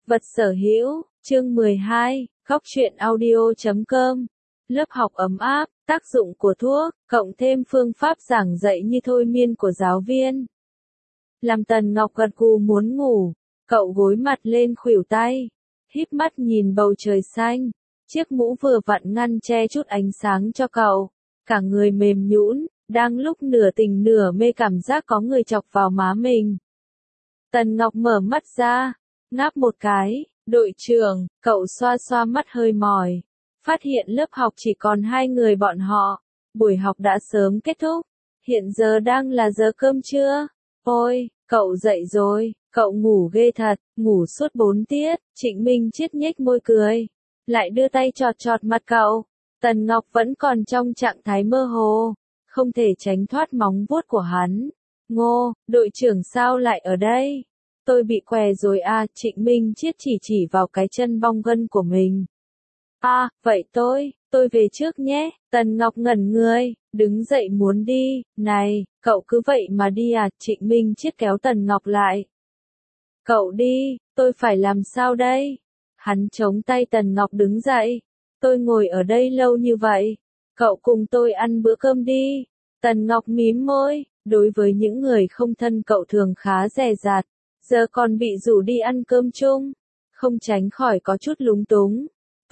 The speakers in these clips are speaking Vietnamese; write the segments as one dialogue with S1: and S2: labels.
S1: Vật sở hữu, chương 12, góc truyện audio.com. Lớp học ấm áp, tác dụng của thuốc, cộng thêm phương pháp giảng dạy như thôi miên của giáo viên. Làm Tần Ngọc gật gù muốn ngủ, cậu gối mặt lên khuỷu tay, híp mắt nhìn bầu trời xanh, chiếc mũ vừa vặn ngăn che chút ánh sáng cho cậu, cả người mềm nhũn, đang lúc nửa tỉnh nửa mê cảm giác có người chọc vào má mình. Tần Ngọc mở mắt ra, ngáp một cái, đội trưởng, cậu xoa xoa mắt hơi mỏi, phát hiện lớp học chỉ còn 2 người bọn họ, buổi học đã sớm kết thúc, hiện giờ đang là giờ cơm trưa. Ôi, cậu dậy rồi, cậu ngủ ghê thật, ngủ suốt 4 tiết, Trịnh Minh Chiết nhếch môi cười, lại đưa tay chọt chọt mặt cậu. Tần Ngọc vẫn còn trong trạng thái mơ hồ, không thể tránh thoát móng vuốt của hắn. Ngô, đội trưởng sao lại ở đây? Tôi bị què rồi à, Trịnh Minh Chiết chỉ vào cái chân bong gân của mình. À, vậy tôi về trước nhé. Tần Ngọc ngẩn người, đứng dậy muốn đi. Này, cậu cứ vậy mà đi à? Trịnh Minh Chiết kéo Tần Ngọc lại. Cậu đi, tôi phải làm sao đây? Hắn chống tay Tần Ngọc đứng dậy. Tôi ngồi ở đây lâu như vậy, cậu cùng tôi ăn bữa cơm đi. Tần Ngọc mím môi, đối với những người không thân cậu thường khá dè dặt, giờ còn bị rủ đi ăn cơm chung, không tránh khỏi có chút lúng túng.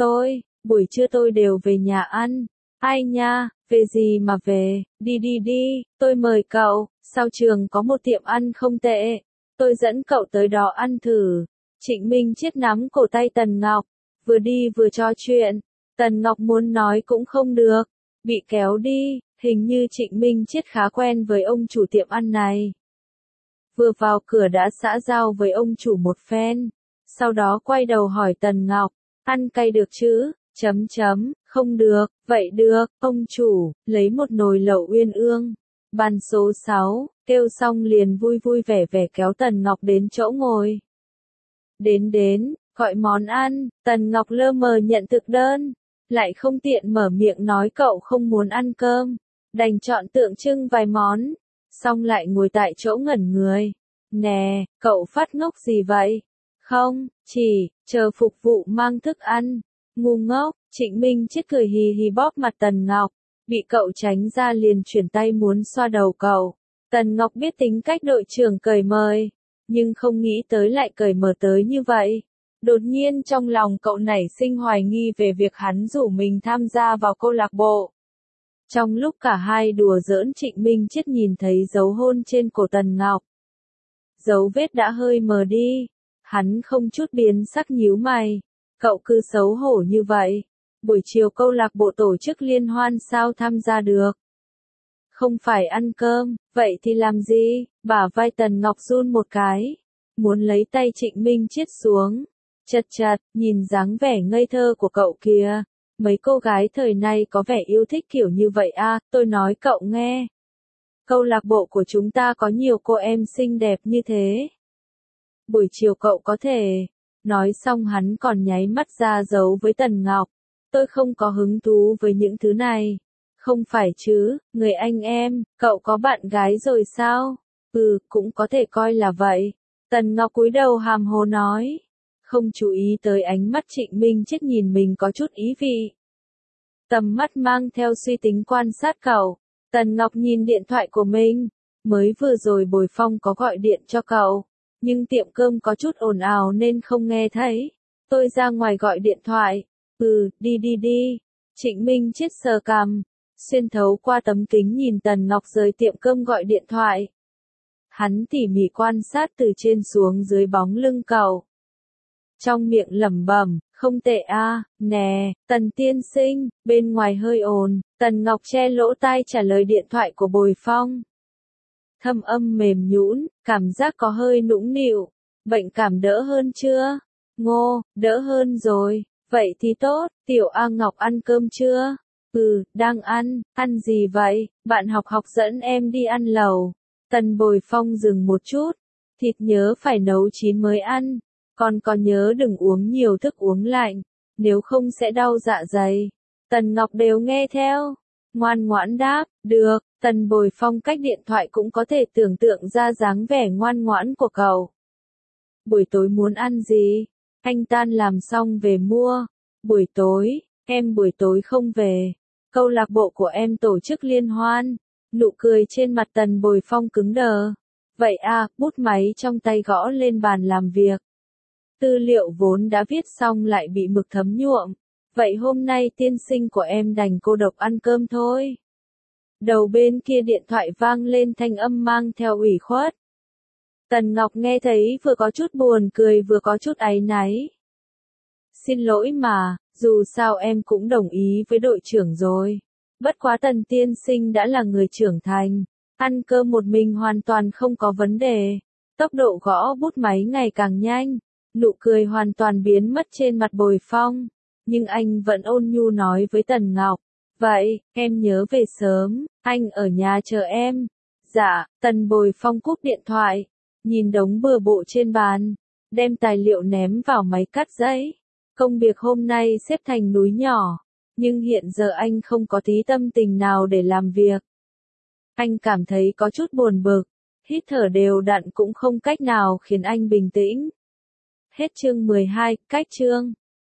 S1: Buổi trưa tôi đều về nhà ăn. Ai nha, về gì mà về, đi, tôi mời cậu, sau trường có một tiệm ăn không tệ, tôi dẫn cậu tới đó ăn thử. Trịnh Minh Chiết nắm cổ tay Tần Ngọc, vừa đi vừa trò chuyện. Tần Ngọc muốn nói cũng không được, bị kéo đi, hình như Trịnh Minh Chiết khá quen với ông chủ tiệm ăn này. Vừa vào cửa đã xã giao với ông chủ một phen, sau đó quay đầu hỏi Tần Ngọc, ăn cay được chứ? Không được, vậy được, ông chủ, lấy một nồi lẩu uyên ương. Bàn số 6, kêu xong liền vui vẻ kéo Tần Ngọc đến chỗ ngồi. Đến, gọi món ăn, Tần Ngọc lơ mờ nhận thực đơn, lại không tiện mở miệng nói cậu không muốn ăn cơm, đành chọn tượng trưng vài món, xong lại ngồi tại chỗ ngẩn người. Nè, cậu phát ngốc gì vậy? Không, chỉ, chờ phục vụ mang thức ăn. Ngu ngốc, Trịnh Minh Chiết cười hì hì bóp mặt Tần Ngọc, bị cậu tránh ra liền chuyển tay muốn xoa đầu cậu. Tần Ngọc biết tính cách đội trưởng cởi mời, nhưng không nghĩ tới lại cởi mở tới như vậy. Đột nhiên trong lòng cậu nảy sinh hoài nghi về việc hắn rủ mình tham gia vào câu lạc bộ. Trong lúc cả hai đùa giỡn, Trịnh Minh Chiết nhìn thấy dấu hôn trên cổ Tần Ngọc. Dấu vết đã hơi mờ đi, hắn không chút biến sắc nhíu mày. Cậu cứ xấu hổ như vậy, buổi chiều câu lạc bộ tổ chức liên hoan sao tham gia được? Không phải ăn cơm, vậy thì làm gì? Bả vai Tần Ngọc run một cái, muốn lấy tay Trịnh Minh Chiết xuống. Chật, nhìn dáng vẻ ngây thơ của cậu kìa, mấy cô gái thời nay có vẻ yêu thích kiểu như vậy à, tôi nói cậu nghe. Câu lạc bộ của chúng ta có nhiều cô em xinh đẹp như thế. Buổi chiều cậu có thể. Nói xong hắn còn nháy mắt ra dấu với Tần Ngọc. Tôi không có hứng thú với những thứ này. Không phải chứ, người anh em, cậu có bạn gái rồi sao? Cũng có thể coi là vậy. Tần Ngọc cúi đầu hàm hồ nói. Không chú ý tới ánh mắt Trịnh Minh Chiết nhìn mình có chút ý vị. Tầm mắt mang theo suy tính quan sát cậu. Tần Ngọc nhìn điện thoại của mình. Mới vừa rồi Bồi Phong có gọi điện cho cậu. Nhưng tiệm cơm có chút ồn ào nên không nghe thấy. Tôi ra ngoài gọi điện thoại. Đi. Trịnh Minh Chiết sờ cằm, xuyên thấu qua tấm kính nhìn Tần Ngọc rời tiệm cơm gọi điện thoại. Hắn tỉ mỉ quan sát từ trên xuống dưới bóng lưng cậu. Trong miệng lẩm bẩm, không tệ à, nè, Tần tiên sinh, bên ngoài hơi ồn. Tần Ngọc che lỗ tai trả lời điện thoại của Bồi Phong. Thâm âm mềm nhũn, cảm giác có hơi nũng nịu. Bệnh cảm đỡ hơn chưa? Ngô, đỡ hơn rồi. Vậy thì tốt, Tiểu A Ngọc ăn cơm chưa? Đang ăn gì vậy? Bạn học dẫn em đi ăn lẩu. Tần Bồi Phong dừng một chút. Thịt nhớ phải nấu chín mới ăn. Còn có nhớ đừng uống nhiều thức uống lạnh, nếu không sẽ đau dạ dày. Tần Ngọc đều nghe theo. Ngoan ngoãn đáp, được. Tần Bồi Phong cách điện thoại cũng có thể tưởng tượng ra dáng vẻ ngoan ngoãn của cậu. Buổi tối muốn ăn gì? Anh tan làm xong về mua. Buổi tối, em buổi tối không về. Câu lạc bộ của em tổ chức liên hoan. Nụ cười trên mặt Tần Bồi Phong cứng đờ. Vậy à, bút máy trong tay gõ lên bàn làm việc. Tư liệu vốn đã viết xong lại bị mực thấm nhuộm. Vậy hôm nay tiên sinh của em đành cô độc ăn cơm thôi. Đầu bên kia điện thoại vang lên thanh âm mang theo ủy khuất. Tần Ngọc nghe thấy vừa có chút buồn cười vừa có chút áy náy. Xin lỗi mà, dù sao em cũng đồng ý với đội trưởng rồi. Bất quá Tần tiên sinh đã là người trưởng thành. Ăn cơm một mình hoàn toàn không có vấn đề. Tốc độ gõ bút máy ngày càng nhanh. Nụ cười hoàn toàn biến mất trên mặt Bồi Phong. Nhưng anh vẫn ôn nhu nói với Tần Ngọc. Vậy, em nhớ về sớm, anh ở nhà chờ em. Dạ, Tần Bồi Phong cúp điện thoại. Nhìn đống bừa bộn trên bàn. Đem tài liệu ném vào máy cắt giấy. Công việc hôm nay xếp thành núi nhỏ. Nhưng hiện giờ anh không có tí tâm tình nào để làm việc. Anh cảm thấy có chút buồn bực. Hít thở đều đặn cũng không cách nào khiến anh bình tĩnh. Hết chương 12, cách chương.